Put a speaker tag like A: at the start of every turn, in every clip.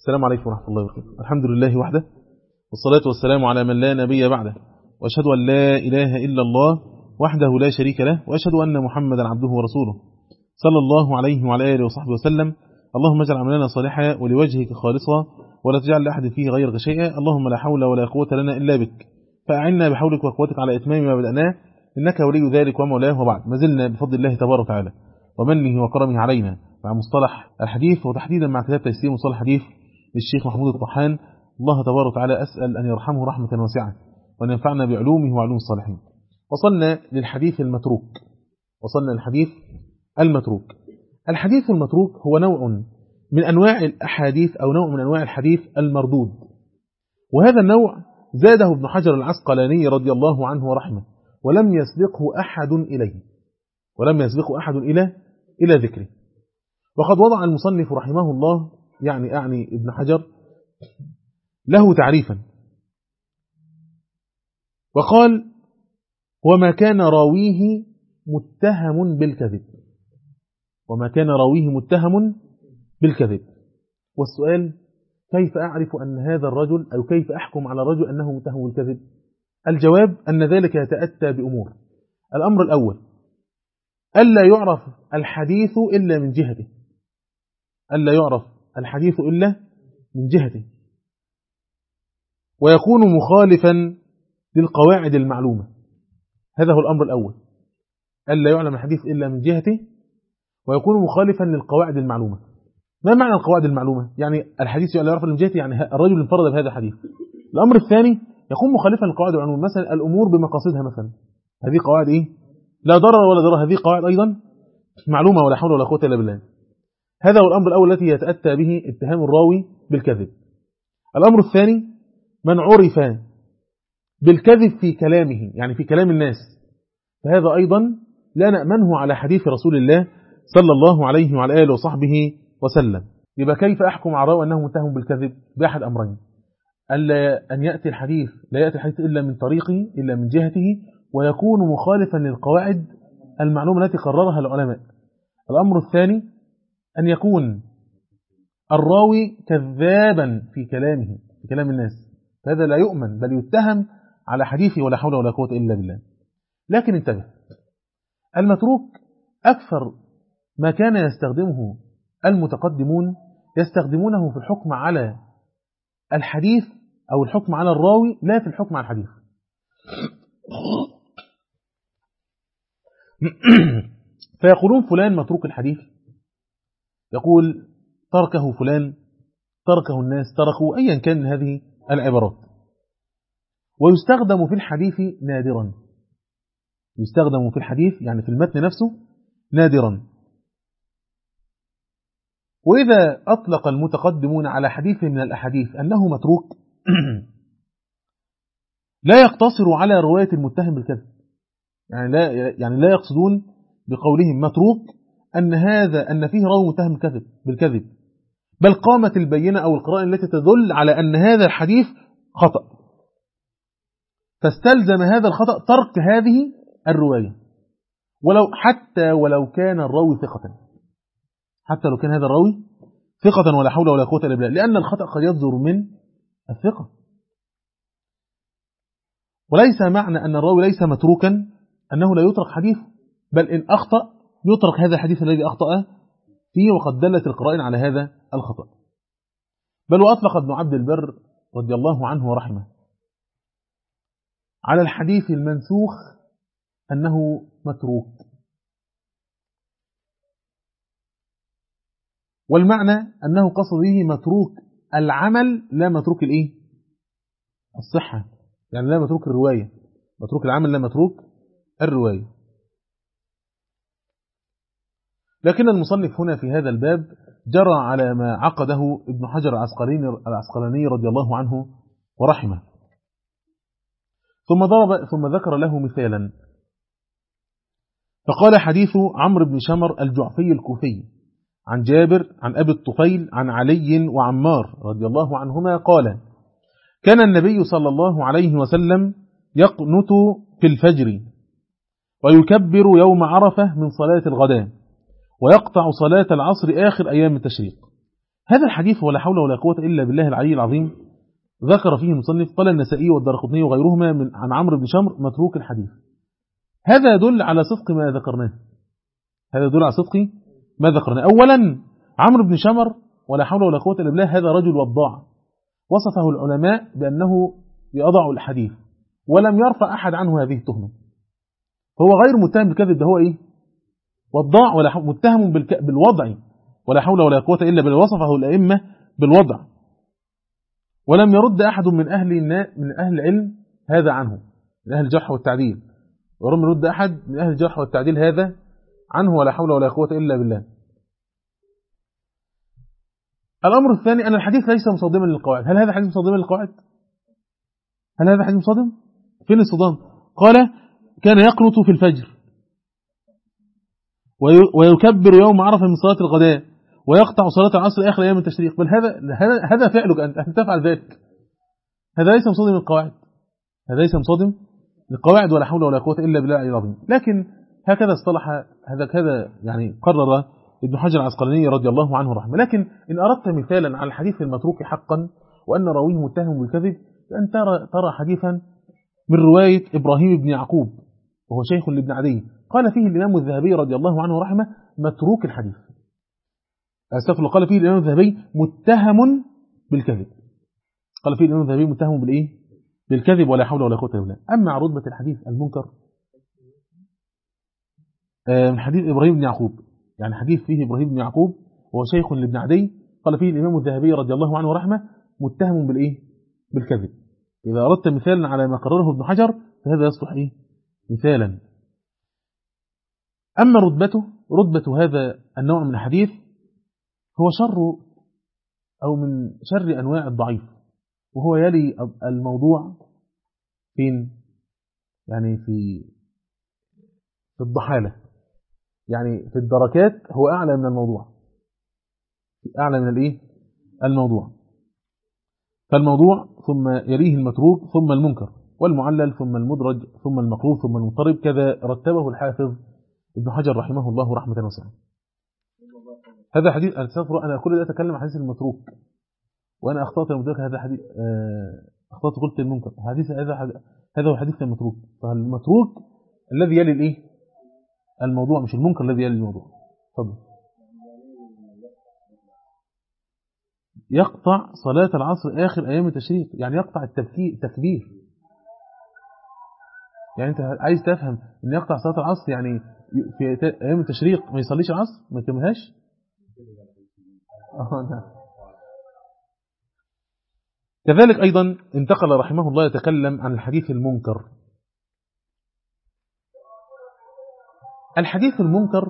A: السلام عليكم ورحمة الله وبركاته. الحمد لله وحده، والصلاة والسلام على من لا نبي بعده، وأشهد أن لا إله إلا الله وحده لا شريك له، وأشهد أن محمدا عبده ورسوله صلى الله عليه وعلى آله وصحبه وسلم. اللهم اجعل عملنا صالحا ولوجهك خالصا ولا تجعل لأحد فيه غيرك شيئا. اللهم لا حول ولا قوة لنا إلا بك، فأعنا بحولك وقوتك على إتمام ما بدأناه، إنك ولي ذلك ومولاه. وبعد، ما زلنا بفضل الله تبارك وتعالى ومنه وكرمه علينا مع مصطلح الحديث، وتحديدا مع كتاب تيسير مصطلح الحديث للشيخ محمود الطحان. الله تبارك وتعالى أسأل أن يرحمه رحمة واسعة وأن ينفعنا بعلومه وعلوم الصالحين. وصلنا للحديث المتروك. الحديث المتروك هو نوع من أنواع الأحاديث أو نوع من أنواع الحديث المردود، وهذا النوع زاده ابن حجر العسقلاني رضي الله عنه ورحمه، ولم يسبقه أحد إلى ذكره. وقد وضع المصنف رحمه الله، أعني ابن حجر، له تعريفا وقال: وما كان راويه متهم بالكذب. والسؤال: كيف أعرف أن هذا الرجل، أو كيف أحكم على الرجل أنه متهم بالكذب؟ الجواب أن ذلك يتأتى بأمور. الأمر الأول: ألا يعرف الحديث إلا من جهته، ويكون مخالفا للقواعد المعلومة. هذا هو الأمر الأول، ألا يعلم الحديث إلا من جهته ويكون مخالفا للقواعد المعلومة. ما معنى القواعد المعلومة؟ يعني الحديث لا يعرف من جهته، يعني الرجل انفرد بهذا الحديث. الأمر الثاني: يكون مخالفا للقواعد المعلومة، مثلا الأمور بمقاصدها، مثلا هذه قواعد لا ضرر ولا ضرر، هذه قواعد أيضا معلومة، ولا حول ولا قوة إلا بالله. هذا هو الأمر الأول الذي يتأتى به اتهام الراوي بالكذب. الأمر الثاني: من عرف بالكذب في كلامه، يعني في كلام الناس، فهذا أيضا لا نأمنه على حديث رسول الله صلى الله عليه وعلى آله وصحبه وسلم. يبقى كيف أحكم على الراوي أنه متهم بالكذب؟ بأحد أمرين: أن يأتي الحديث، لا يأتي الحديث إلا من طريقه، إلا من جهته، ويكون مخالفا للقواعد المعلومة التي قررها العلماء. الأمر الثاني: أن يكون الراوي كذابا في كلام الناس، هذا لا يؤمن، بل يتهم على حديثه، ولا حول ولا قوة إلا بالله. لكن انتبه، المتروك أكثر ما كان يستخدمه المتقدمون يستخدمونه في الحكم على الحديث أو الحكم على الراوي، لا في الحكم على الحديث. فيقولون فلان متروك الحديث، يقول تركه فلان، تركه الناس، تركوا، أيا كان من هذه العبارات. ويستخدم في الحديث نادرا، يعني في المتن نفسه نادرا. وإذا أطلق المتقدمون على حديث من الأحاديث أنه متروك لا يقتصر على رواية المتهم بالكذب، يعني لا يقصدون بقولهم متروك أن فيه راوي متهم بالكذب، بل قامت البينة أو القرائن التي تدل على أن هذا الحديث خطأ، فاستلزم هذا الخطأ ترك هذه الرواية، حتى ولو كان الراوي ثقة، ولا حول ولا قوة إلا بالله، لأن الخطأ قد يصدر من الثقة. وليس معنى أن الراوي ليس متروكا أنه لا يترك حديثه، بل إن أخطأ يترك هذا الحديث الذي أخطأ فيه، وقد دلت القرائن على هذا الخطأ. بل وأطلق ابن عبد البر رضي الله عنه ورحمه على الحديث المنسوخ أنه متروك، والمعنى أنه قصد به متروك العمل، لا متروك الصحة، يعني لا متروك الرواية، متروك العمل لا متروك الرواية. لكن المصنف هنا في هذا الباب جرى على ما عقده ابن حجر العسقلاني رضي الله عنه ورحمه، ثم ذكر له مثالا، فقال: حديث عمرو بن شمر الجعفي الكوفي عن جابر عن أبي الطفيل عن علي وعمار رضي الله عنهما قال: كان النبي صلى الله عليه وسلم يقنت في الفجر، ويكبر يوم عرفة من صلاة الغداء، ويقطع صلاة العصر آخر أيام التشريق، هذا الحديث ولا حول ولا قوة إلا بالله العلي العظيم ذكر فيه المصنف قال النسائي والدارقطني وغيرهما عن عمرو بن شمر متروك الحديث. هذا يدل على صدق ما ذكرناه. هذا يدل على صدق ما ذكرناه. أولا عمرو بن شمر ولا حول ولا قوة إلا بالله هذا رجل وضاع، وصفه العلماء بأنه يضع الحديث ولم يرفع أحد عنه هذه التهمة، فهو غير متهم بالكذب، ده هو إيه؟ وضاع ولا متهم بالوضع ولا حول ولا قوة إلا بالله، وصفه الأئمة بالوضع، ولم يرد أحد من أهل العلم هذا عنه، من أهل الجرح والتعديل، ولم يرد أحد من أهل الجرح والتعديل هذا عنه ولا حول ولا قوة إلا بالله. الأمر الثاني أن الحديث ليس مصادما للقواعد. هل هذا حديث مصادما للقواعد؟ هل هذا حديث مصادم؟ فين الصدام؟ قال كان يقنط في الفجر ويكبر يوم عرفة من صلاة الغداء ويقطع صلاة العصر آخر أيام التشريق. بل هذا فعلك أنت تفعل ذلك. هذا ليس مصادم للقواعد، هذا ليس مصادم للقواعد ولا حول ولا قوة إلا بالله العظيم. لكن هكذا اصطلح، هذا يعني قرر ابن حجر العسقلاني رضي الله عنه رحمه. لكن إن أردت مثالا على الحديث المتروك حقا وأن راويه متهم بالكذب، فأن ترى حديثا من رواية إبراهيم بن يعقوب وهو شيخ لابن عدي، قال فيه الإمام الذهبي رضي الله عنه رحمه متروك الحديث. أستغفر، قال فيه الإمام الذهبي متهم بالكذب، قال فيه الإمام الذهبي متهم بالإيه؟ بالكذب ولا حول ولا قوة إلا بالله. أما عن رتبة الحديث المنكر من حديث إبراهيم بن يعقوب، يعني حديث فيه إبراهيم بن يعقوب وهو شيخ لابن عدي، قال فيه الإمام الذهبي رضي الله عنه رحمه متهم بالإيه؟ بالكذب. إذا أردت مثالا على ما قرره ابن حجر فهذا يصلح إيه؟ مثالا. أما رتبة هذا النوع من الحديث هو شر أو من شر أنواع الضعيف، وهو يلي الموضوع فين؟ يعني في الضحالة، يعني في الدركات هو أعلى من الموضوع، أعلى من الإيه؟ الموضوع. فالموضوع ثم يليه المتروك ثم المنكر والمعلل ثم المدرج ثم المقلوب ثم المضطرب، كذا رتبه الحافظ ابن حجر رحمه الله رحمة واسعة. هذا حديث أنا كل ده أتكلم عن حديث المتروك، وأنا أخطأت المدرك. هذا حديث أخطأت قلت المنكر. هذا هو حديث المتروك. فالمتروك الذي يلي الإيه؟ الموضوع، مش المنكر الذي يلي الموضوع. تفضل. يقطع صلاة العصر آخر أيام التشريق، يعني يقطع التكبير. يعني أنت عايز تفهم أن يقطع صلاة العصر يعني في أيام التشريق ما يصليش العصر، ما يكملهاش. كذلك أيضا انتقل رحمه الله يتكلم عن الحديث المنكر. الحديث المنكر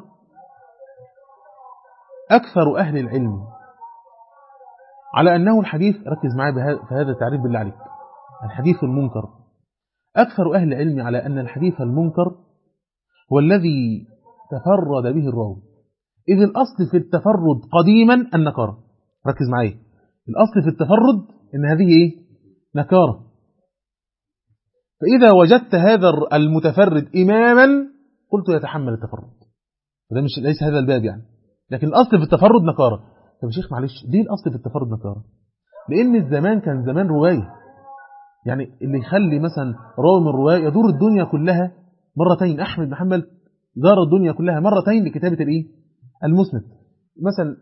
A: أكثر أهل العلم على أنه الحديث، ركز معي في هذا التعريف بالله عليك، الحديث المنكر أكثر أهل العلم على أن الحديث المنكر هو الذي تفرد به الراوي، إذ الأصل في التفرد قديما النكارة. ركز معي، الأصل في التفرد إن هذه إيه؟ نكارة. فإذا وجدت هذا المتفرد إماما قلت يتحمل التفرد، وده مش ليس هذا الباب يعني، لكن الأصل في التفرد نكارة. طب يا شيخ معلش، ليه الأصل في التفرد نكارة؟ لأن الزمان كان زمان رواية، يعني اللي يخلي مثلا راوي من رواية يدور الدنيا كلها مرتين. أحمد بن حنبل دار الدنيا كلها مرتين لكتابة الإيه؟ المسند. مثلا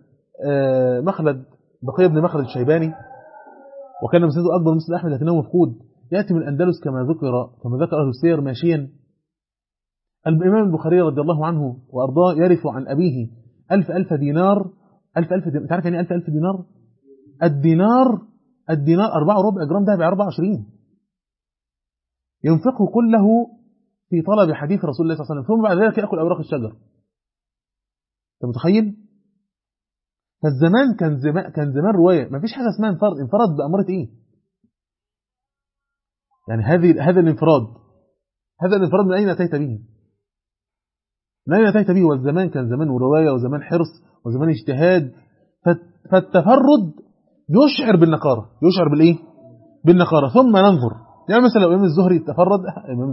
A: بقية بن مخلد الشيباني، وكان مسنده أكبر مسند أحمد لكنه مفقود، يأتي من الأندلس كما ذكر أهل السير ماشيا. الإمام البخاري رضي الله عنه وأرضاه يرث عن أبيه 1000 دينار. 1000 دينار، تعرف يعني 1000 دينار؟ الدينار 4 جرام ده ب 24، ينفقه كله في طلب حديث رسول الله صلى الله عليه وسلم، ثم بعد ذلك يأكل أوراق الشجر. أنت متخيل؟ فالزمان كان زمان رواية، ما فيش حاجة اسمها انفرد بأمارة إيه؟ يعني هذا الانفراد من أين أتيت به؟ من أين أتيت به؟ والزمان كان زمان رواية وزمان حرص وزمان اجتهاد. فالتفرد يشعر بالنقارة، يشعر بالإيه؟ بالنقارة. ثم ننظر، يعني مثلا لو إمام الزهري تفرد، إمام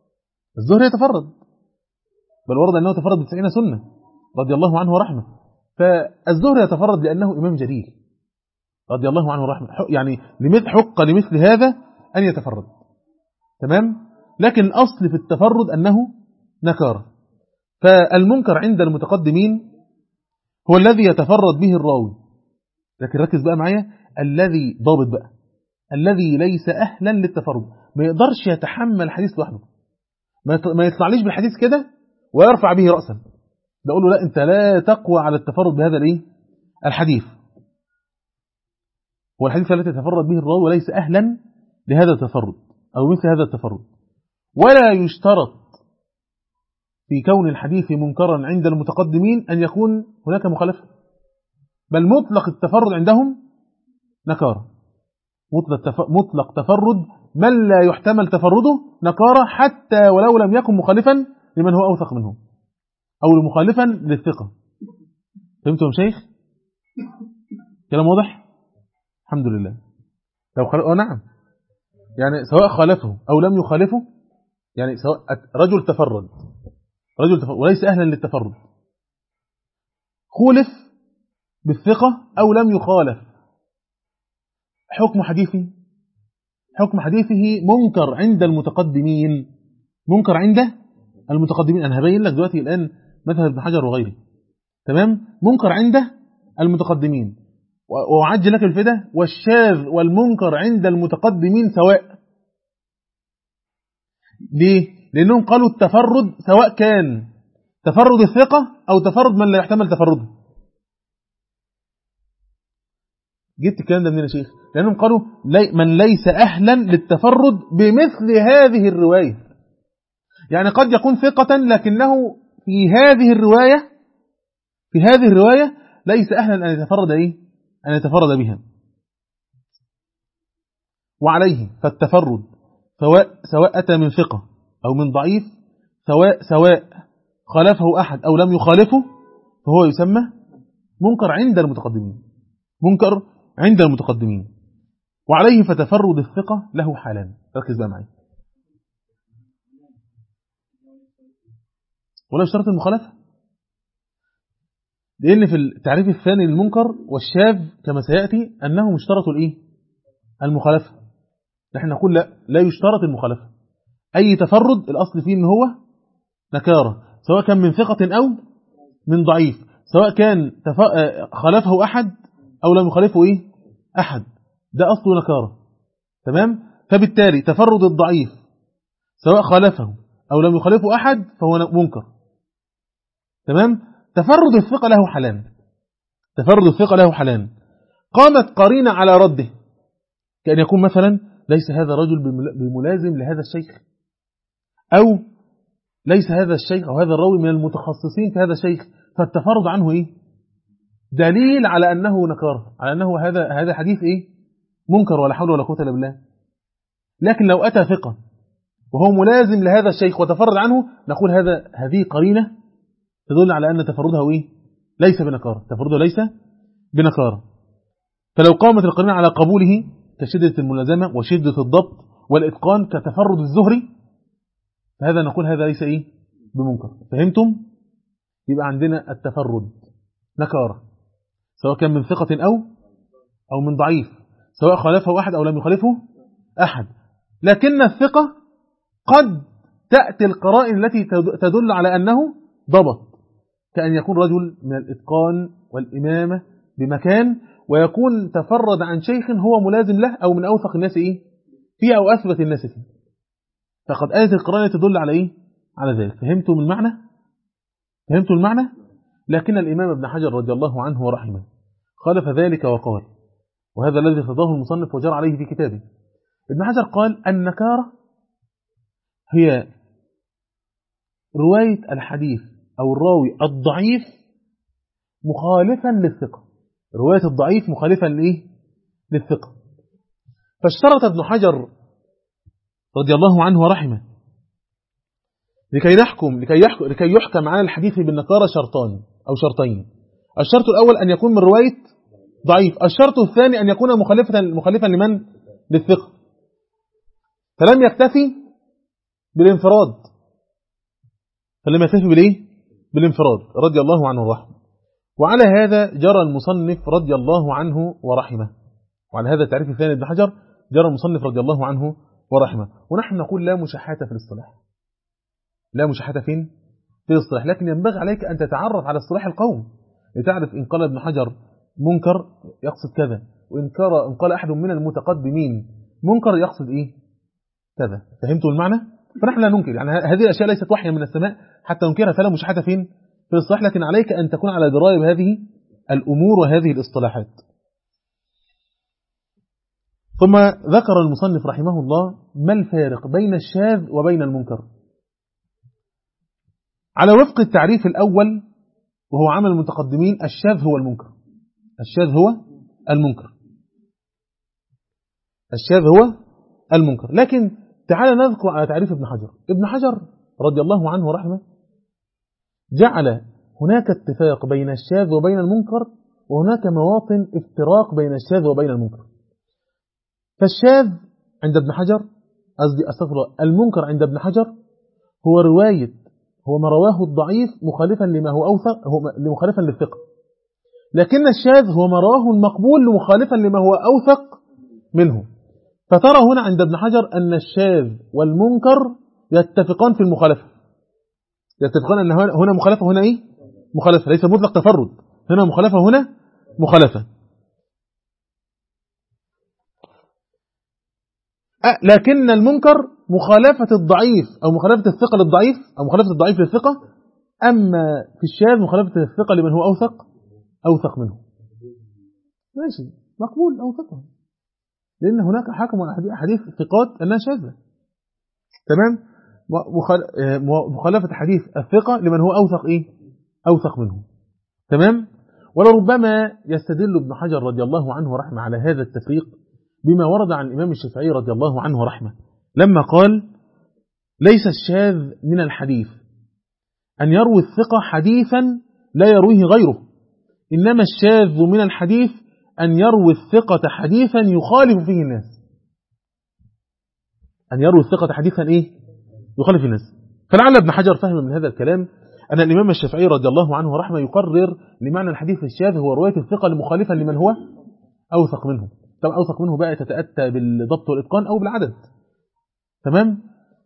A: الزهري يتفرد، بل ورد أنه تفرد ب90 سنة رضي الله عنه ورحمه. فالزهري يتفرد لأنه إمام جليل رضي الله عنه ورحمه، يعني حق لمثل هذا أن يتفرد، تمام. لكن الأصل في التفرد أنه نكارة. فالمنكر عند المتقدمين هو الذي يتفرد به الراوي، لكن ركز بقى معايا، الذي ضابط بقى، الذي ليس أهلا للتفرد، ما يقدرش يتحمل حديث لوحده، ما يطلعليش بالحديث كده ويرفع به رأسا، بقول له لا أنت لا تقوى على التفرد بهذا الحديث. هو الحديث الذي يتفرد به الراوي وليس أهلا لهذا التفرد أو مثل هذا التفرد. ولا يشترط في كون الحديث منكرا عند المتقدمين أن يكون هناك مخالفة، بل مطلق التفرد عندهم نكارة، مطلق تفرد من لا يحتمل تفرده نكارة، حتى ولو لم يكن مخالفا لمن هو أوثق منه أو مخالفا للثقة. فهمتم يا شيخ؟ كلام واضح؟ الحمد لله. لو نعم، يعني سواء خالفه أو لم يخالفه، يعني سواء رجل تفرد وليس أهلا للتفرد، خولف بالثقة أو لم يخالف، حكم حديثه منكر عند المتقدمين، منكر عند المتقدمين. أنا هبين لك دلوقتي الآن مذهب ابن حجر وغيره، تمام. منكر عند المتقدمين، وأعجل لك الفدى، والشاذ والمنكر عند المتقدمين سواء. ليه؟ لأنهم قالوا التفرد سواء كان تفرد الثقة أو تفرد من لا يحتمل تفرده. جبت الكلام ده منين يا شيخ؟ لأنهم قالوا من ليس أهلا للتفرد بمثل هذه الرواية، يعني قد يكون ثقة لكنه في هذه الرواية ليس أهلا أن يتفرد بها. وعليه فالتفرد سواء أتى من ثقة أو من ضعيف، سواء خالفه أحد أو لم يخالفه، فهو يسمى منكر عند المتقدمين. وعليه فتفرد الثقة له حالان. ركز بقى معي، ولا يشترط المخالفة، لأن في التعريف الثاني للمنكر والشاذ كما سيأتي أنهم اشترطوا المخالفة. نحن نقول لا يشترط المخالفة، أي تفرد الأصل فيه أنه هو نكارة، سواء كان من ثقة أو من ضعيف، سواء كان خالفه أحد أو لم يخالفه أحد، ده أصله نكارة، تمام. فبالتالي تفرد الضعيف سواء خالفه أو لم يخالفه أحد فهو منكر، تمام. تفرد الثقة له حالان. قامت قرينة على رده، كأن يكون مثلا ليس هذا الرجل بملازم لهذا الشيخ، أو ليس هذا الشيخ أو هذا الراوي من المتخصصين في هذا الشيخ، فالتفرد عنه دليل على أنه نكارة، على أنه هذا حديث منكر، ولا حول ولا قوة إلا بالله. لكن لو أتى ثقة وهو ملازم لهذا الشيخ وتفرد عنه، نقول هذه قرينة تدل على أن تفرده ليس بنكارة. فلو قامت القرينة على قبوله كشدة الملازمة وشدة الضبط والإتقان كتفرد الزهري، فهذا نقول هذا ليس بمنكر. فهمتم؟ يبقى عندنا التفرد نكارة، سواء كان من ثقة أو من ضعيف، سواء خالفه أحد أو لم يخالفه أحد. لكن الثقة قد تأتي القرائن التي تدل على أنه ضبط، كأن يكون رجل من الإتقان والإمامة بمكان، ويكون تفرد عن شيخ هو ملازم له أو من أوثق الناس فيه أو أثبت الناس فيه، فقد آتت القرائن تدل على ذلك. فهمتم المعنى؟ لكن الإمام ابن حجر رضي الله عنه ورحمه خالف ذلك وقال، وهذا الذي ارتضاه المصنف وجرى عليه في كتابه. ابن حجر قال النكارة هي رواية الحديث أو الراوي الضعيف مخالفا للثقة، رواية الضعيف مخالفا للثقة. فاشترط ابن حجر رضي الله عنه ورحمه لكي يحكم على الحديث بالنكارة شرطين. الشرط الأول أن يكون من رواية ضعيف، الشرط الثاني أن يكون مخالفا للثقة. فلم يكتفي بالانفراد رضي الله عنه ورحمه، وعلى هذا جرى المصنف رضي الله عنه ورحمه، وعلى هذا التعريف الثاني ابن حجر جرى المصنف رضي الله عنه ورحمه. ونحن نقول لا مشاحة في الاصطلاح، لا مشاحة فين؟ في الاصطلاح، لكن ينبغي عليك أن تتعرف على اصطلاح القوم لتعرف إن قال ابن حجر منكر يقصد كذا، وإن قال أحد من المتقدمين منكر يقصد إيه؟ كذا. فهمتوا المعنى؟ فنحن لا ننكر، يعني هذه الأشياء ليست وحيا من السماء حتى ننكرها، فلا مشاحة فين؟ في الاصطلاح، لكن عليك أن تكون على دراية بهذه الأمور وهذه الاصطلاحات. ثم ذكر المصنف رحمه الله ما الفارق بين الشاذ وبين المنكر على وفق التعريف الأول، وهو عمل المتقدمين. الشاذ هو المنكر، الشاذ هو المنكر، الشاذ هو المنكر. لكن تعال نذكر على تعريف ابن حجر. ابن حجر رضي الله عنه ورحمه جعل هناك اتفاق بين الشاذ وبين المنكر، وهناك مواطن افتراق بين الشاذ وبين المنكر. فالشاذ عند ابن حجر، قصدي استغفر الله، المنكر عند ابن حجر هو هو ما رواه الضعيف مخالفا لما هو أوثق، هو مخالفا للثقة. لكن الشاذ هو ما رواه المقبول مخالفا لما هو أوثق منه. فترى هنا عند ابن حجر أن الشاذ والمنكر يتفقان في المخالفة، يتفقان أن هنا مخالفة، هنا إيه؟ مخالفة، ليس مطلق تفرد، هنا مخالفة، هنا مخالفة. لكن المنكر مخالفة الضعيف أو مخالفة الثقة للضعيف، أو مخالفة الضعيف للثقة. أما في الشاذ مخالفة الثقة لمن هو أوثق منه. ماشي، مقبول أوثقه، لأن هناك حكم على حديث ثقات أنها شاذة. تمام. مخالفة حديث الثقة لمن هو أوثق منه. تمام. ولربما يستدل ابن حجر رضي الله عنه ورحمه على هذا التفريق بما ورد عن الإمام الشافعي رضي الله عنه ورحمه لما قال: ليس الشاذ من الحديث أن يروي الثقة حديثا لا يرويه غيره، إنما الشاذ من الحديث أن يروي الثقة حديثا يخالف فيه الناس. أن يروي الثقة حديثا يخالف الناس. فلعل ابن حجر فهم من هذا الكلام أن الإمام الشافعي رضي الله عنه ورحمه يقرر لمعنى الحديث الشاذ هو رواية الثقة المخالفة لمن هو أوثق منه. طبعا أوثق منه بقى تتأتى بالضبط والإتقان أو بالعدد. تمام.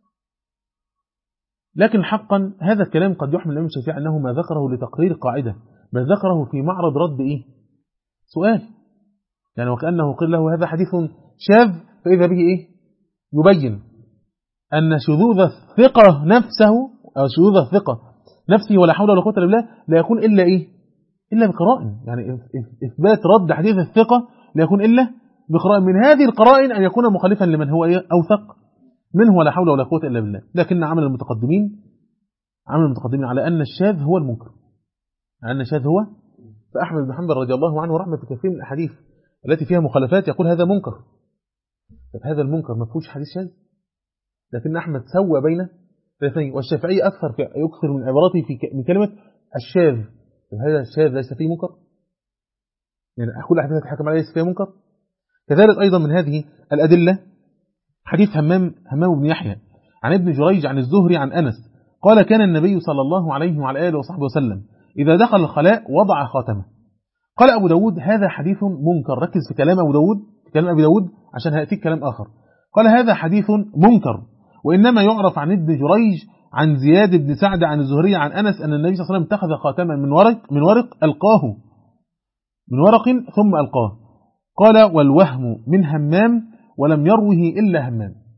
A: لكن حقا هذا الكلام قد يحمل الإمام الشافعي أنه ما ذكره لتقرير قاعدة، بل ذكره في معرض رد سؤال، يعني وكأنه قيل له هذا حديث شاذ، فإذا به يبين أن شذوذ الثقة نفسه، أو شذوذ الثقة نفسه ولا حول ولا قوة إلا بالله لا يكون إلا إلا بقرائن. يعني إثبات رد حديث الثقة لا يكون إلا بقرائن، من هذه القرائن أن يكون مخالفا لمن هو أوثق منه ولا حول ولا قوة إلا بالله. لكن عمل المتقدمين على أن الشاذ هو المنكر، على أن الشاذ هو. فأحمد بن حنبل رضي الله عنه ورحمه في كثير من الأحاديث التي فيها مخالفات يقول هذا منكر. هذا المنكر ما فيهوش حديث شاذ، لكن أحمد سوى بين الاثنين. والشافعي يكثر من عباراته من كلمة الشاذ. هذا الشاذ ليس فيه منكر، يعني كل حديث حكم عليه ليس فيه منكر. كذلك أيضا من هذه الأدلة حديث همام بن يحيى عن ابن جريج عن الزهري عن أنس قال: كان النبي صلى الله عليه وعلى آله وصحبه وسلم إذا دخل الخلاء وضع خاتمه. قال أبو داود: هذا حديث منكر. ركز في كلام أبي داود عشان هيأتيك كلام آخر. قال: هذا حديث منكر، وإنما يعرف عن ابن جريج عن زياد بن سعد عن الزهري عن أنس أن النبي صلى الله عليه وسلم اتخذ خاتما من ورق ألقاه من ورق ثم ألقاه. قال: والوهم من همام ولم يروه إلا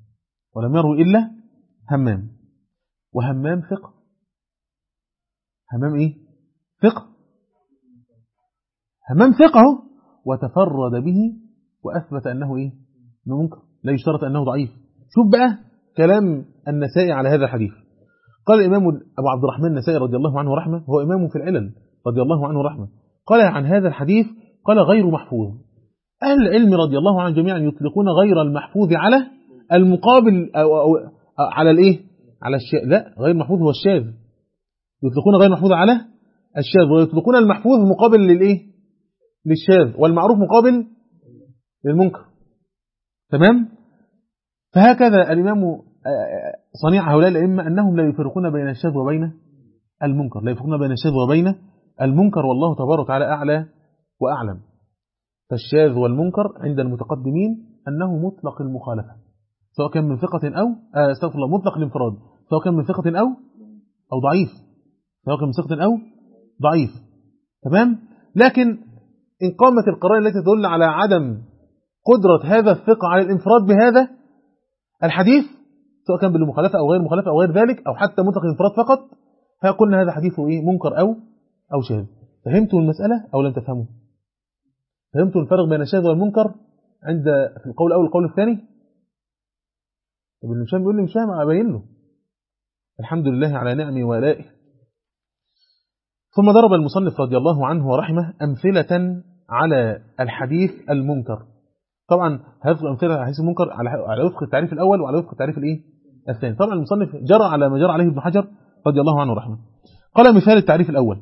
A: همام. وهمام ثقة. همام ثقة. همام ثقة وتفرد به وأثبت أنه منكر، لا يشترط أنه ضعيف. شوف بقى كلام النسائي على هذا الحديث. قال الإمام أبو عبد الرحمن النسائي رضي الله عنه ورحمه، هو إمام في العلل رضي الله عنه ورحمه، قال عن هذا الحديث قال: غير محفوظ. أهل العلم رضي الله عنهم جميعا يطلقون غير المحفوظ على المقابل أو على على الشاذ. لا، غير محفوظ هو الشاذ. يطلقون غير محفوظ على الشاذ، ويطلقون المحفوظ مقابل للشاذ، والمعروف مقابل للمنكر. تمام. فهكذا الإمام صنيع هؤلاء الأئمة أنهم لا يفرقون بين الشاذ وبين المنكر، لا يفرقون بين الشاذ وبين المنكر والله تبارك وتعالى أعلى وأعلم. فالشاذ والمنكر عند المتقدمين أنه مطلق المخالفة، سواء كان من ثقة أو استغفر الله، مطلق الانفراد، سواء كان من ثقة أو ضعيف، سواء كان من ثقة أو ضعيف. تمام. لكن إن قامت القرائن التي تدل على عدم قدرة هذا الثقة على الانفراد بهذا الحديث، سواء كان بالمخالفة أو غير مخالفة أو غير ذلك، أو حتى مطلق الانفراد فقط، فقلنا هذا حديث منكر أو شاذ. فهمتوا المسألة أو لم تفهموا؟ فهمتوا الفرق بين الشاذ والمنكر عند في القول الأول والقول الثاني؟ طب اللي مش فاهم يقول لي مش فاهم، أبين له. الحمد لله على نعمه وآلائه. ثم ضرب المصنف رضي الله عنه ورحمه أمثلة على الحديث المنكر. طبعا هذه أمثلة على الحديث المنكر على وفق التعريف الأول وعلى وفق التعريف الثاني. طبعا المصنف جرى على ما جرى عليه ابن حجر رضي الله عنه ورحمه. قال مثال التعريف الأول،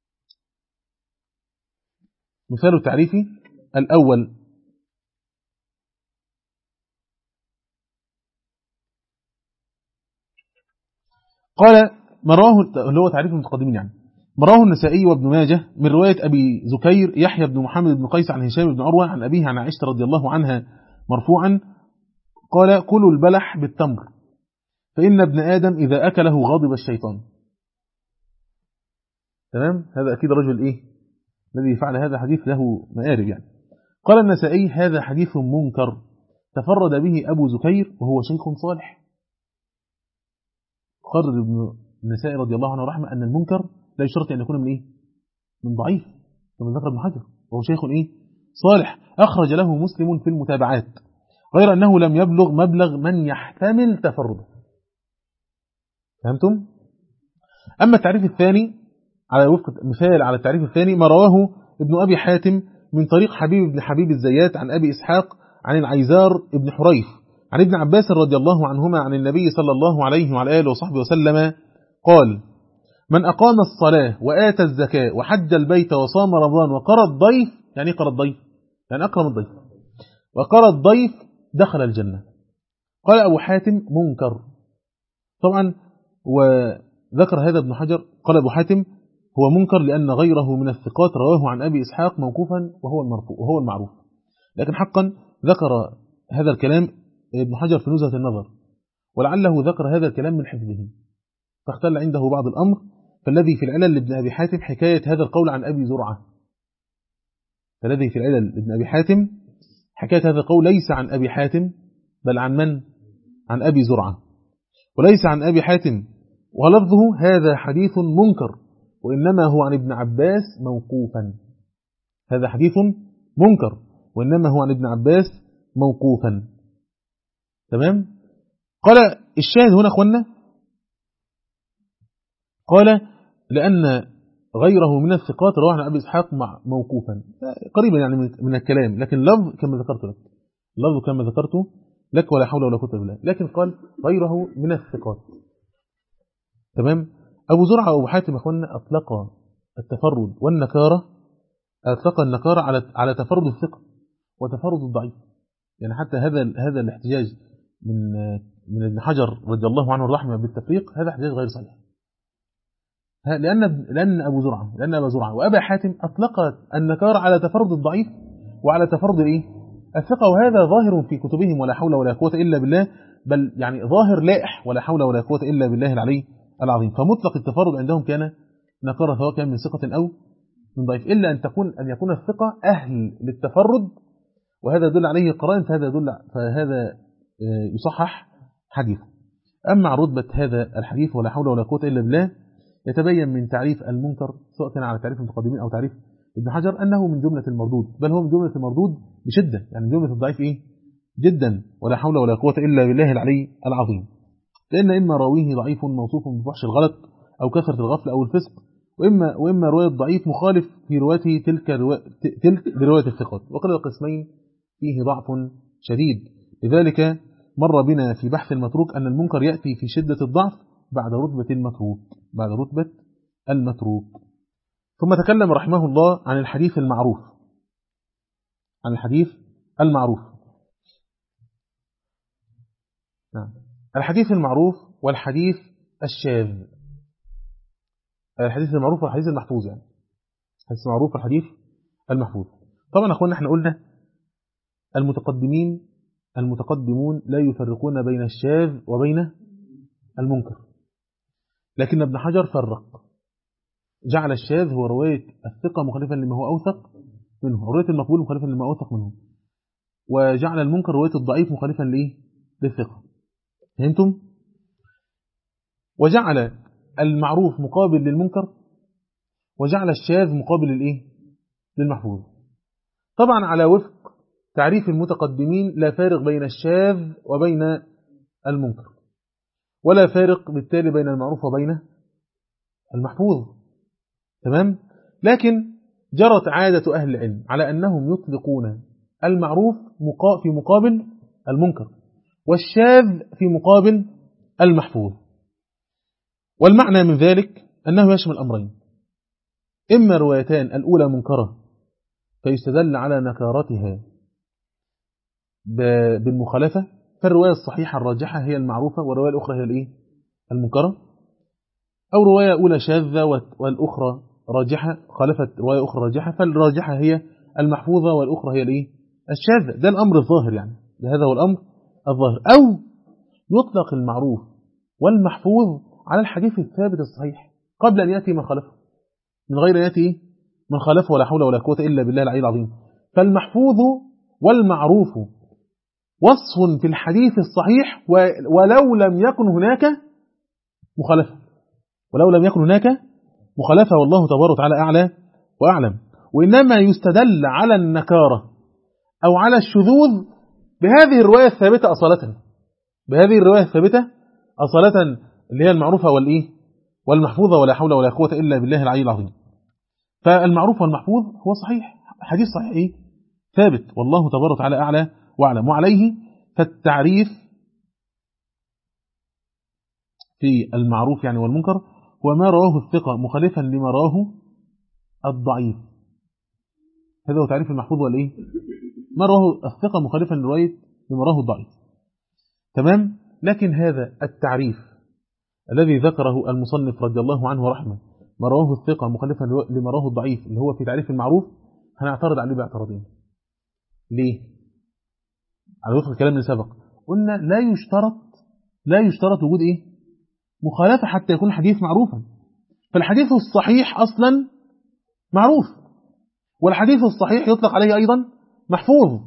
A: مثال التعريف الأول: قال مراه، اللي هو تعريف المتقدمين يعني، مراه النسائي وابن ماجه من رواية أبي زكير يحيى بن محمد بن قيس عن هشام بن عروة عن أبيه عن عائشة رضي الله عنها مرفوعا قال: كلوا البلح بالتمر فإن ابن آدم إذا أكله غضب الشيطان. تمام. هذا أكيد رجل الذي فعل هذا حديث له مآرب يعني. قال النسائي: هذا حديث منكر تفرد به أبو زكير وهو شيخ صالح. قرر ابن النسائي رضي الله عنه ورحمه أن المنكر لا يشترط أن يكون من ضعيف كما ذكر ابن حجر، وهو شيخ صالح أخرج له مسلم في المتابعات، غير أنه لم يبلغ مبلغ من يحتمل تفرده. فهمتم؟ أما التعريف الثاني على وفق مثال على التعريف الثاني: ما رواه ابن أبي حاتم من طريق حبيب بن حبيب الزيات عن أبي إسحاق عن العيزار ابن حريث عن ابن عباس رضي الله عنهما عن النبي صلى الله عليه وعلى آله وصحبه وسلم قال: من أقام الصلاة وآتى الزكاة وحج البيت وصام رمضان وقرى الضيف، يعني قرى الضيف يعني أكرم الضيف، وقرى الضيف دخل الجنة. قال أبو حاتم: منكر. طبعا وذكر هذا ابن حجر، قال أبو حاتم: هو منكر لأن غيره من الثقات رواه عن أبي إسحاق موقوفا وهو المعروف. لكن حقا ذكر هذا الكلام ابن حجر في نزهة النظر، ولعله ذكر هذا الكلام من حفظه فاختل عنده بعض الأمر. فالذي في العلل لابن أبي حاتم حكاية هذا القول عن أبي زرعة، فالذي في العلل لابن أبي حاتم حكاية هذا القول ليس عن أبي حاتم، بل عن من؟ عن أبي زرعة، وليس عن أبي حاتم. ولفظه: هذا حديث منكر، وإنما هو عن ابن عباس موقوفا. هذا حديث منكر وإنما هو عن ابن عباس موقوفا. تمام. قال الشاهد هنا أخوانا، قال لأن غيره من الثقات رواه عن أبي إسحاق موقوفا، قريبا يعني من الكلام، لكن لفظ كما ذكرت لك، لفظ كما ذكرته لك ولا حول ولا قوة إلا بالله، لكن قال غيره من الثقات. تمام. أبو زرعة وأبو حاتم أخوانا أطلق التفرد والنكارة، أطلق النكارة على تفرد الثقة وتفرد الضعيف. يعني حتى هذا الاحتجاج من ابن حجر رضي الله عنه الرحمة بالتفريق، هذا احتجاج غير صحيح. لأن أبا زرعة وأبا حاتم أطلق النكارة على تفرد الضعيف وعلى تفرد الثقة، وهذا ظاهر في كتبهم ولا حول ولا قوة إلا بالله، بل يعني ظاهر لائح ولا حول ولا قوة إلا بالله العلي العظيم. فمطلق التفرد عندهم كان نكارة، سواء كان من ثقة أو من ضعيف، إلا أن يكون الثقة أهل للتفرد، وهذا يدل عليه قرائن، فهذا يصحح حديثه. أما عن رتبة هذا الحديث ولا حول ولا قوة إلا بالله، يتبين من تعريف المنكر سواء كان على تعريف المتقدمين أو تعريف ابن حجر أنه من جملة المردود، بل هو من جملة المردود بشدة، يعني من جملة الضعيف جدا، ولا حول ولا قوة إلا بالله العلي العظيم. لأن إما راويه ضعيف موصوف بفحش الغلط أو كثرة الغفلة أو الفسق، وإما رواية ضعيف مخالف في روايته تلك برواية الثقات، وكلا القسمين فيه ضعف شديد. لذلك مر بنا في بحث المتروك أن المنكر يأتي في شدة الضعف بعد رتبة المتروك. ثم تكلم رحمه الله عن الحديث المعروف. نعم. الحديث المعروف والحديث الشاذ. الحديث المعروف والحديث المحفوظ يعني. حديث معروف والحديث المحفوظ. طبعا أخوانا احنا قلنا المتقدمون لا يفرقون بين الشاذ وبين المنكر، لكن ابن حجر فرق، جعل الشاذ هو رواية الثقة مخالفا لما هو أوثق منه، رواية المقبول مخالفا لما أوثق منه، وجعل المنكر رواية الضعيف مخالفا للثقة. فهمتم؟ وجعل المعروف مقابل للمنكر، وجعل الشاذ مقابل للمحفوظ. طبعا على وفق تعريف المتقدمين لا فارق بين الشاذ وبين المنكر، ولا فارق بالتالي بين المعروف وبين المحفوظ. تمام؟ لكن جرت عادة أهل العلم على أنهم يطلقون المعروف في مقابل المنكر، والشاذ في مقابل المحفوظ. والمعنى من ذلك أنه يشمل أمرين: إما روايتان الأولى منكرة فيستدل على نكارتها بالمخالفة، فالرواية الصحيحة الراجحة هي المعروفة، والرواية الأخرى هي المنكرة، أو رواية أولى شاذة والأخرى راجحة خالفت رواية أخرى راجحة، فالراجحة هي المحفوظة والأخرى هي الشاذة. ده الأمر الظاهر، يعني هذا هو الأمر الظاهر. أو يطلق المعروف والمحفوظ على الحديث الثابت الصحيح قبل أن يأتي من خالفه، من غير أن يأتي من خالفه، ولا حول ولا قوة إلا بالله العلي العظيم. فالمحفوظ والمعروف وصف في الحديث الصحيح ولو لم يكن هناك مخالفة، والله تبارك وتعالى أعلى وأعلم. وإنما يستدل على النكارة أو على الشذوذ بهذه الرواية الثابتة أصالة، اللي هي المعروفة والمحفوظة، ولا حول ولا قوة إلا بالله العلي العظيم. فالمعروف والمحفوظ هو صحيح، حديث صحيح ثابت، والله تبارك وتعالى أعلى وأعلم. وعليه فالتعريف في المعروف يعني والمنكر هو ما رواه الثقة مخالفا لما رواه الضعيف. هذا هو تعريف المحفوظ ما رواه الثقة مخالفا لما رواه الضعيف. تمام؟ لكن هذا التعريف الذي ذكره المصنف رضي الله عنه ورحمه، ما رواه الثقة مخالفا لما رواه الضعيف، اللي هو في تعريف المعروف، هنعترض عليه باعتراضين. ليه؟ على وفق الكلام اللي سبق قلنا لا يشترط وجود مخالفة حتى يكون الحديث معروفا. فالحديث الصحيح أصلا معروف، والحديث الصحيح يطلق عليه أيضا محفوظ.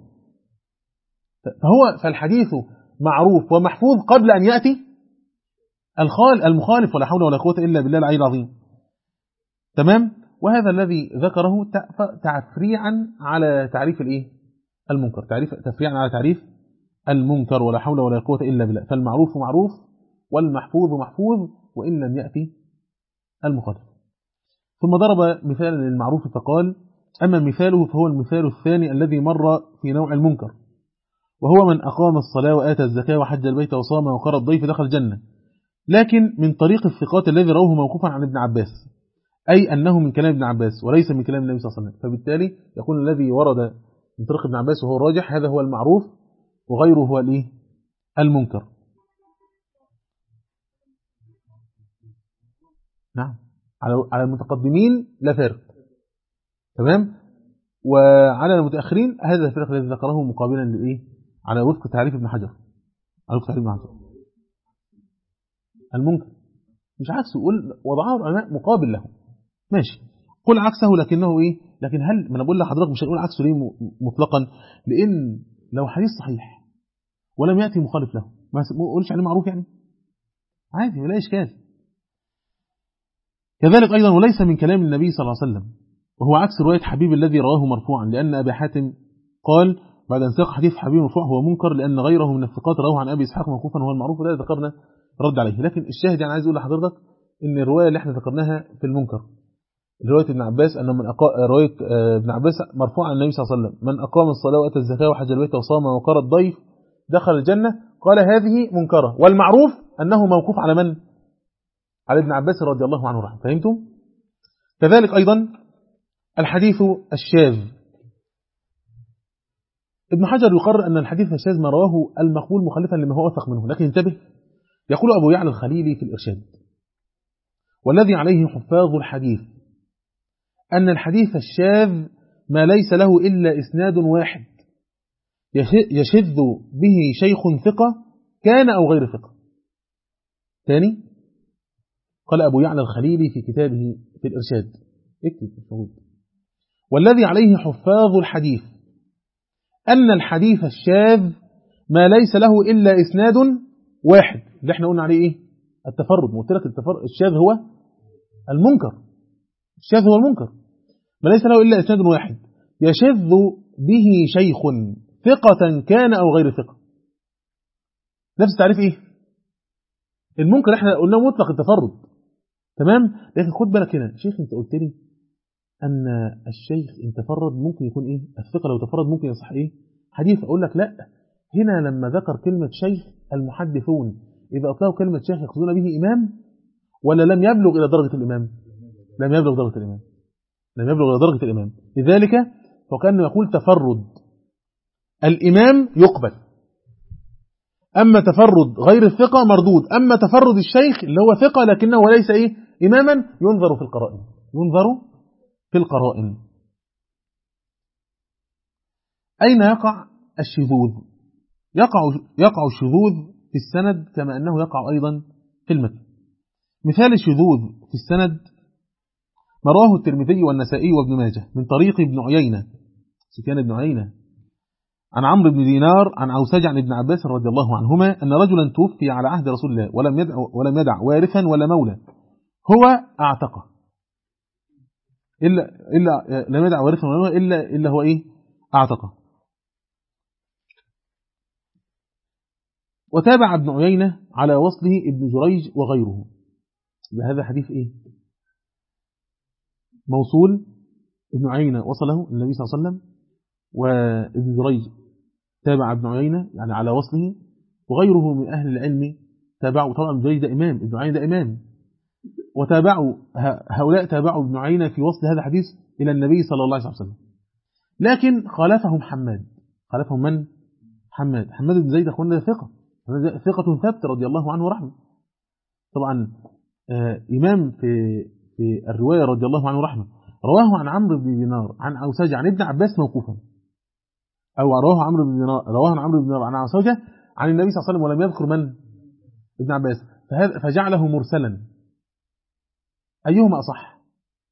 A: فالحديث معروف ومحفوظ قبل أن يأتي المخالف، ولا حول ولا قوة إلا بالله العلي العظيم. تمام؟ وهذا الذي ذكره تفريعا على تعريف المنكر، تفريعا على تعريف المنكر، ولا حول ولا قوة إلا بالله. فالمعروف معروف والمحفوظ محفوظ وإن لم يأتي المخالف. ثم ضرب مثالا للمعروف فقال: أما مثاله فهو المثال الثاني الذي مر في نوع المنكر، وهو من أقام الصلاة وآتى الزكاة وحج البيت وصام وقرى الضيف دخل الجنة، لكن من طريق الثقات الذي رواه موقوفا عن ابن عباس، أي أنه من كلام ابن عباس وليس من كلام النبي صلى الله عليه وسلم. فبالتالي يكون الذي ورد من طريق ابن عباس وهو الراجح هذا هو المعروف، وغيره هو المنكر. نعم، على المتقدمين لا فرق، تمام، وعلى المتأخرين هذا الفرق الذي ذكره مقابلا على وفق تعريف ابن حجر. المنكر مش عكسه، وضعه العلماء مقابل له، ماشي، قل عكسه، لكنه لكن هل، ما انا بقول لحضرتك مش هنقول عكسه ليه مطلقا؟ لان لو حديث صحيح ولم يأتي مخالف له ما قولش عليه معروف، يعني عادي ولا إشكال. كذلك أيضا وليس من كلام النبي صلى الله عليه وسلم، وهو عكس رواية حبيب الذي رواه مرفوعا، لأن أبي حاتم قال بعد أن ساق حديث حبيب مرفوع هو منكر، لأن غيره من الثقات رواه عن أبي إسحاق موقوفا هو المعروف، وده ذكرنا رد عليه. لكن الشاهد يعني عايز أقول لحضرتك إن الرواية اللي احنا ذكرناها في المنكر رواية ابن عباس، أنه رواية ابن عباس مرفوعا عن النبي صلى الله عليه وسلم: من أقام الصلاة وأتى الزكاة وحج البيت وصام وقرى الضيف دخل الجنة، قال هذه منكرة، والمعروف أنه موقوف على من؟ على ابن عباس رضي الله عنه رحمه. فهمتم؟ كذلك أيضا الحديث الشاذ، ابن حجر يقرر أن الحديث الشاذ ما رواه المقبول مخالفا لما هو أوثق منه، لكن انتبه، يقول أبو يعلى الخليلي في الإرشاد: والذي عليه حفاظ الحديث أن الحديث الشاذ ما ليس له إلا إسناد واحد يشذ به شيخ ثقة كان أو غير ثقة. ثاني، قال أبو يعلى الخليلي في كتابه في الإرشاد، اكتب، والذي عليه حفاظ الحديث أن الحديث الشاذ ما ليس له إلا إسناد واحد، اللي احنا قلنا عليه إيه؟ التفرد. قلت لك الشاذ هو المنكر، الشاذ هو المنكر، ما ليس له إلا إسناد واحد يشذ به شيخ ثقة كان أو غير ثقة. نفس تعريف إيه؟ المنكر احنا قلنا مطلق التفرد، تمام؟ لكن خد بالك هنا، شيخ أنت قلت لي أن الشيخ إن تفرد ممكن يكون إيه؟ الثقة لو تفرد ممكن يصح إيه؟ حديث. أقول لك لا، هنا لما ذكر كلمة شيخ المحدثون إذا أطلقوا كلمة شيخ يقصدون به إمام ولا لم يبلغ إلى درجة الإمام؟ لم يبلغ درجة الإمام، لم يبلغ إلى درجة الإمام. لذلك فكأنه يقول تفرد الإمام يقبل، أما تفرد غير الثقة مردود، أما تفرد الشيخ اللي هو ثقة لكنه ليس إيه؟ إماما ينظر في القرائن، ينظر في القرائن. أين يقع الشذوذ؟ يقع الشذوذ في السند كما أنه يقع أيضا في المتن. مثال الشذوذ في السند ما رواه الترمذي والنسائي وابن ماجه من طريق ابن عيينة، سفيان بن عيينة، عن عمرو بن دينار عن عوسج عن ابن عباس رضي الله عنهما أن رجلا توفي على عهد رسول الله ولم يدع وارثا ولا مولى، هو أعتقه، إلا لم يدع وارثا ولا مولى إلا هو إيه؟ أعتقه. وتابع ابن عيينة على وصله ابن جريج وغيره. هذا حديث إيه؟ موصول، ابن عيينة وصله النبي صلى الله عليه وسلم، وابن جريج تابع ابن عيينة يعني على وصله، وغيره من أهل العلم تابعوا. طبعا ابن جريج ده إمام، ابن عيينة ده إمام، وتابعوا هؤلاء تابعوا ابن عيينة في وصل هذا الحديث إلى النبي صلى الله عليه وسلم. لكن خالفهم حماد. خالفهم من؟ حماد بن زيد أخواننا ثقة، ثقة ثابت رضي الله عنه ورحمه. طبعا إمام في الرواية رضي الله عنه ورحمه. رواه عن عمرو بن دينار عن عوسجة عن ابن عباس موقوفا، أو رواه عن عمرو بن دينار عن عوسجة عن النبي صلى الله عليه وسلم ولم يذكر من؟ ابن عباس، فجعله مرسلا. أيهما أصح؟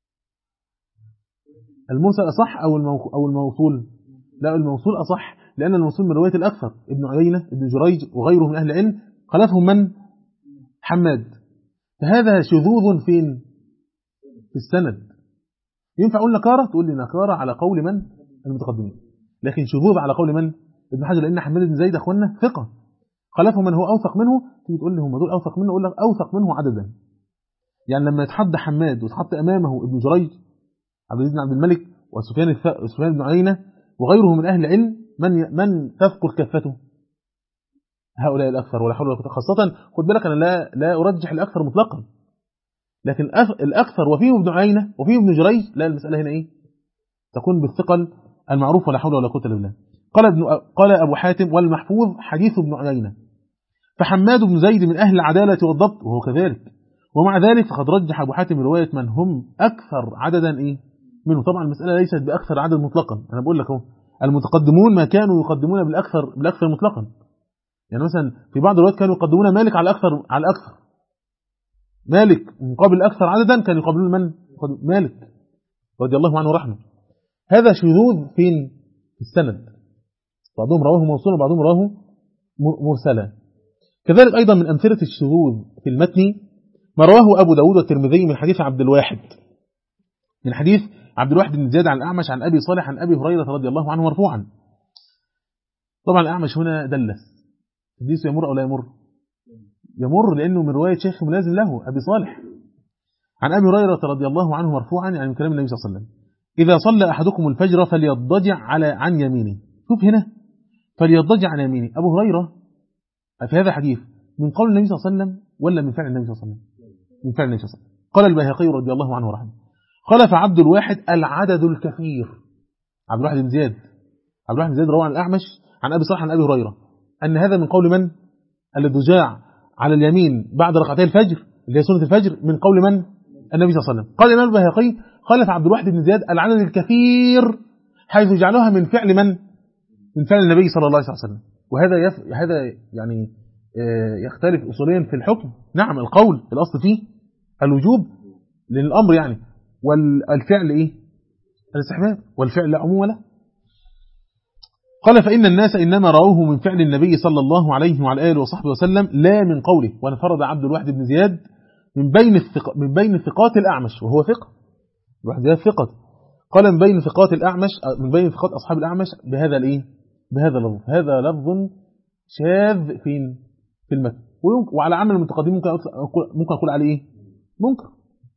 A: المرسل أصح أو الموصول؟ لا، الموصول أصح، لأن الموصول من رواية الأكثر، ابن عيينة ابن جريج وغيره من أهل العلم، خلفهم من؟ حماد. فهذا شذوذ فين؟ في السند. ينفع أقول نكارة؟ تقول لي نكارة على قول من؟ المتقدمين. لكن شذوذ على قول من؟ ابن حجر، لأن حماد بن زيد أخوانا ثقة، خلفهم من هو أوثق منه. تيجي تقول لي هم دول أوثق منه، أقول لك أوثق منه عددا. يعني لما يتحدى حماد وتحط أمامه ابن جريج عبد العزيز بن عبد الملك وسفيان بن عيينة وغيره من أهل العلم، من تثقل كفته؟ هؤلاء الأكثر، ولا حول ولا قوة. خاصة خد بالك أنا لا أرجح الأكثر مطلقا، لكن الأكثر وفيه ابن عيينة وفيه ابن جريج، لا، المسألة هنا إيه؟ تكون بالثقل المعروف، ولا حول ولا قوة إلا بالله. قال أبو حاتم والمحفوظ حديث ابن عيينة، فحماد بن زيد من أهل العدالة والضبط وهو كذلك، ومع ذلك فقد رجح أبو حاتم رواية من هم أكثر عددا إيه منه. طبعا المسألة ليست بأكثر عدد مطلقا، أنا بقول لك اهو المتقدمون ما كانوا يقدمون بالأكثر مطلقا. يعني مثلا في بعض الروايات كانوا يقدمون مالك على الأكثر، مالك مقابل الأكثر عددا كان يقابلون من؟ مالك رضي الله عنه ورحمه. هذا شذوذ فين؟ في السند، بعضهم رواه موصولا وبعضهم رواه مرسلا. كذلك أيضا من أمثلة الشذوذ في المتن ما رواه أبو داود والترمذي من حديث عبد الواحد بن زياد عن الأعمش عن أبي صالح عن أبي هريرة رضي الله عنه مرفوعا. طبعا الأعمش هنا دلس، تدليس يمر أو لا يمر؟ يمر، لأنه من رواية شيخ ملازم له أبي صالح عن أبي هريرة رضي الله عنه مرفوعا، يعني من كلام النبي صلى الله عليه وسلم: إذا صلى أحدكم الفجر فليضجع عن يمينه. شوف هنا فليضجع عن يمينه، أبو هريرة في هذا الحديث من قول النبي صلى الله عليه وسلم ولا من فعل النبي صلى الله عليه وسلم؟ من فعل النبي صلى الله عليه وسلم. قال البيهقي رضي الله عنه ورحمه: خلف عبد الواحد العدد الكثير. عبد الواحد بن زياد روى عن الأعمش عن أبي صالح عن أبي هريرة أن هذا من قول من؟ الاضطجاع على اليمين بعد ركعتي الفجر اللي هي سنة الفجر، من قول من؟ النبي صلى الله عليه وسلم. قال الإمام البيهقي: خالف عبد الواحد بن زياد العدد الكثير حيث جعلوها من فعل من؟ من فعل النبي صلى الله عليه وسلم. وهذا هذا يعني يختلف أصوليا في الحكم. نعم القول الأصل فيه الوجوب للأمر يعني، والفعل إيه؟ الاستحباب، والفعل لا عموم له. قال فإن الناس إنما رأوه من فعل النبي صلى الله عليه وعلى آله وصحبه وسلم لا من قوله. وانفرد عبد الواحد بن زياد من بين ثقات الأعمش، وهو ثقة الواحد زياد ثقة، قال من بين ثقات الأعمش، من بين ثقات أصحاب الأعمش بهذا الإيه؟ بهذا اللفظ. هذا لفظ شاذ في المتن، وعلى عمل المتقدمين ممكن أقول عليه إيه؟ منكر.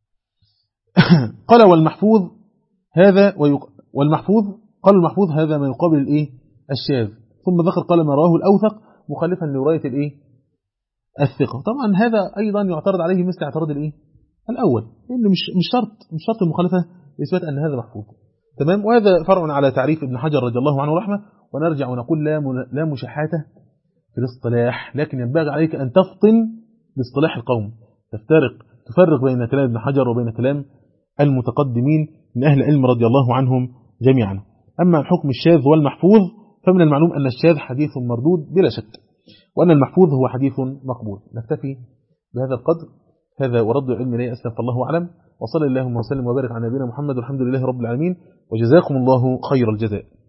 A: قال والمحفوظ هذا قال المحفوظ هذا ما يقابل الإيه؟ الشاذ. ثم ذكر قال ما رواه الأوثق مخالفا لرواية الإيه؟ الثقة. طبعا هذا أيضا يعترض عليه مثل اعتراض الإيه؟ الأول، لأنه مش شرط المخالفة لإثبات أن هذا محفوظ. تمام. وهذا فرع على تعريف ابن حجر رضي الله عنه رحمه. ونرجع ونقول لا مشاحة في الاصطلاح، لكن ينبغي عليك أن تفطن لاصطلاح القوم، تفرق بين كلام ابن حجر وبين كلام المتقدمين من أهل العلم رضي الله عنهم جميعا. أما حكم الشاذ والمحفوظ فمن المعلوم أن الشاذ حديث مردود بلا شك، وأن المحفوظ هو حديث مقبول. نكتفي بهذا القدر. هذا ورد العلم إليه أسلم، فالله أعلم. وصلى اللهم وسلم وبارك على نبينا محمد والحمد لله رب العالمين، وجزاكم الله خير الجزاء.